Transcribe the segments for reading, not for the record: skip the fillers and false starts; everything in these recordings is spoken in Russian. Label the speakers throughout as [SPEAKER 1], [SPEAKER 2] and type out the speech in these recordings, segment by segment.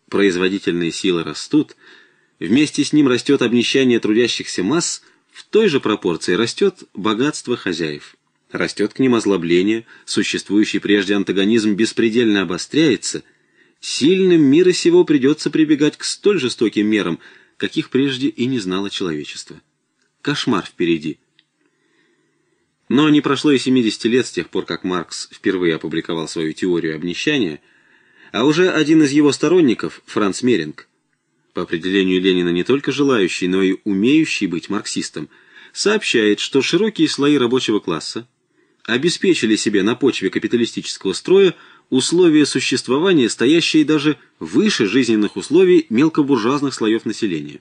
[SPEAKER 1] производительные силы растут, вместе с ним растет обнищание трудящихся масс, в той же пропорции растет богатство хозяев. Растет к ним озлобление, существующий прежде антагонизм беспредельно обостряется, сильным мира сего придется прибегать к столь жестоким мерам, каких прежде и не знало человечество. Кошмар впереди. Но не прошло и 70 лет с тех пор, как Маркс впервые опубликовал свою теорию обнищания, а уже один из его сторонников, Франц Меринг, по определению Ленина не только желающий, но и умеющий быть марксистом, сообщает, что широкие слои рабочего класса обеспечили себе на почве капиталистического строя условия существования, стоящие даже выше жизненных условий мелкобуржуазных слоев населения.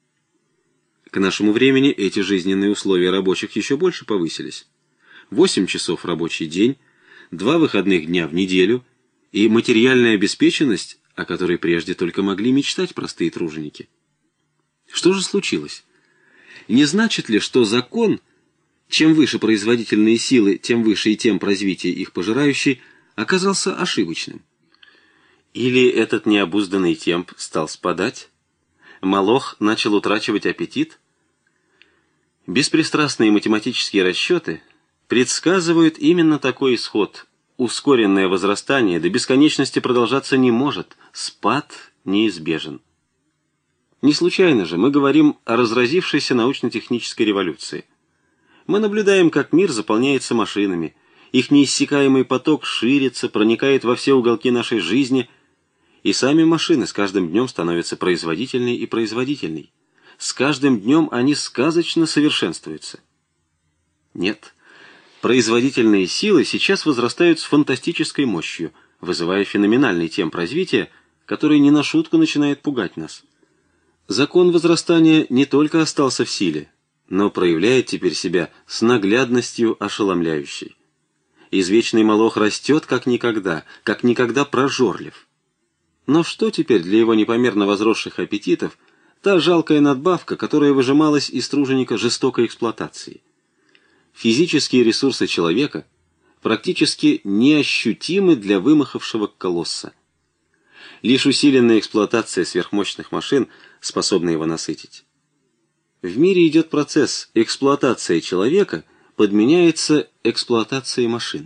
[SPEAKER 1] К нашему времени эти жизненные условия рабочих еще больше повысились. 8 часов рабочий день, 2 выходных дня в неделю и материальная обеспеченность, о которой прежде только могли мечтать простые труженики. Что же случилось? Не значит ли, что закон, чем выше производительные силы, тем выше и темп развития их пожирающий, оказался ошибочным? Или этот необузданный темп стал спадать? Молох начал утрачивать аппетит? Беспристрастные математические расчеты предсказывают именно такой исход. Ускоренное возрастание до бесконечности продолжаться не может, спад неизбежен. Не случайно же мы говорим о разразившейся научно-технической революции. Мы наблюдаем, как мир заполняется машинами, их неиссякаемый поток ширится, проникает во все уголки нашей жизни, и сами машины с каждым днем становятся производительней и производительней. С каждым днем они сказочно совершенствуются. Нет, производительные силы сейчас возрастают с фантастической мощью, вызывая феноменальный темп развития, который не на шутку начинает пугать нас. Закон возрастания не только остался в силе, но проявляет теперь себя с наглядностью ошеломляющей. Извечный молох растет как никогда прожорлив. Но что теперь для его непомерно возросших аппетитов та жалкая надбавка, которая выжималась из труженика жестокой эксплуатации? Физические ресурсы человека практически неощутимы для вымахавшего колосса. Лишь усиленная эксплуатация сверхмощных машин способна его насытить. В мире идет процесс, эксплуатация человека подменяется эксплуатацией машин.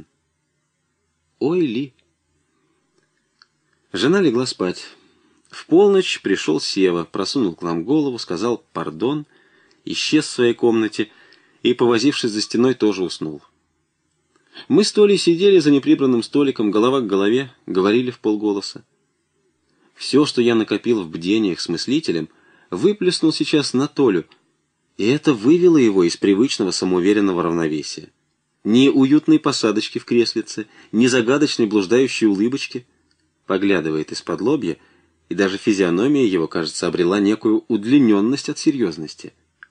[SPEAKER 1] Ой ли! Жена легла спать. В полночь пришел Сева, просунул к нам голову, сказал «пардон», исчез в своей комнате и, повозившись за стеной, тоже уснул. Мы с Толей сидели за неприбранным столиком, голова к голове, говорили вполголоса. Все, что я накопил в бдениях с мыслителем, выплеснул сейчас на Толю, и это вывело его из привычного самоуверенного равновесия. Ни уютной посадочки в креслице, ни загадочной блуждающей улыбочки. Поглядывает из-под лобья, и даже физиономия его, кажется, обрела некую удлиненность от серьезности.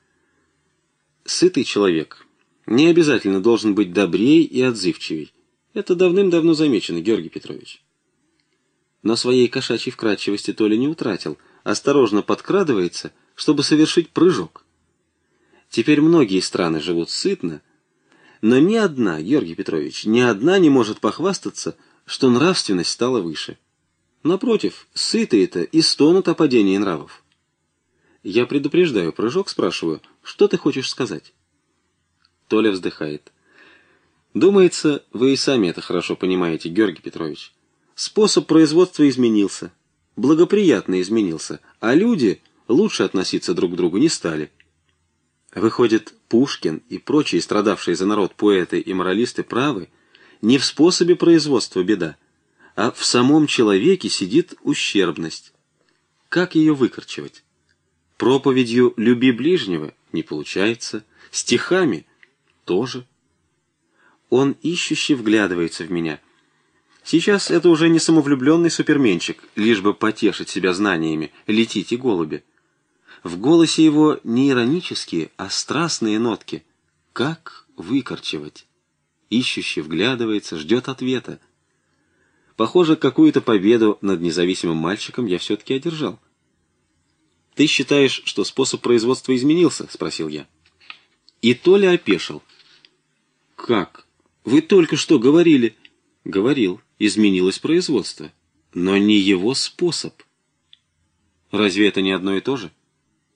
[SPEAKER 1] Сытый человек не обязательно должен быть добрей и отзывчивей. Это давным-давно замечено, Георгий Петрович. Но своей кошачьей вкрадчивости Толя не утратил, осторожно подкрадывается, чтобы совершить прыжок. Теперь многие страны живут сытно, но ни одна, Георгий Петрович, ни одна не может похвастаться, что нравственность стала выше. Напротив, сытые-то и стонут о падении нравов. Я предупреждаю прыжок, спрашиваю, что ты хочешь сказать? Толя вздыхает. Думается, вы и сами это хорошо понимаете, Георгий Петрович. Способ производства изменился, благоприятно изменился, а люди лучше относиться друг к другу не стали. Выходит, Пушкин и прочие страдавшие за народ поэты и моралисты правы, не в способе производства беда, а в самом человеке сидит ущербность. Как ее выкорчевать? Проповедью «люби ближнего» не получается, стихами тоже. Он ищуще вглядывается в меня. Сейчас это уже не самовлюбленный суперменчик, лишь бы потешить себя знаниями, летите, голуби. В голосе его не иронические, а страстные нотки. Как выкорчевать? Ищуще вглядывается, ждет ответа. Похоже, какую-то победу над независимым мальчиком я все-таки одержал. «Ты считаешь, что способ производства изменился?» — спросил я. И Толя опешил. «Как? Вы только что говорили...» «Говорил, изменилось производство, но не его способ». Разве это не одно и то же?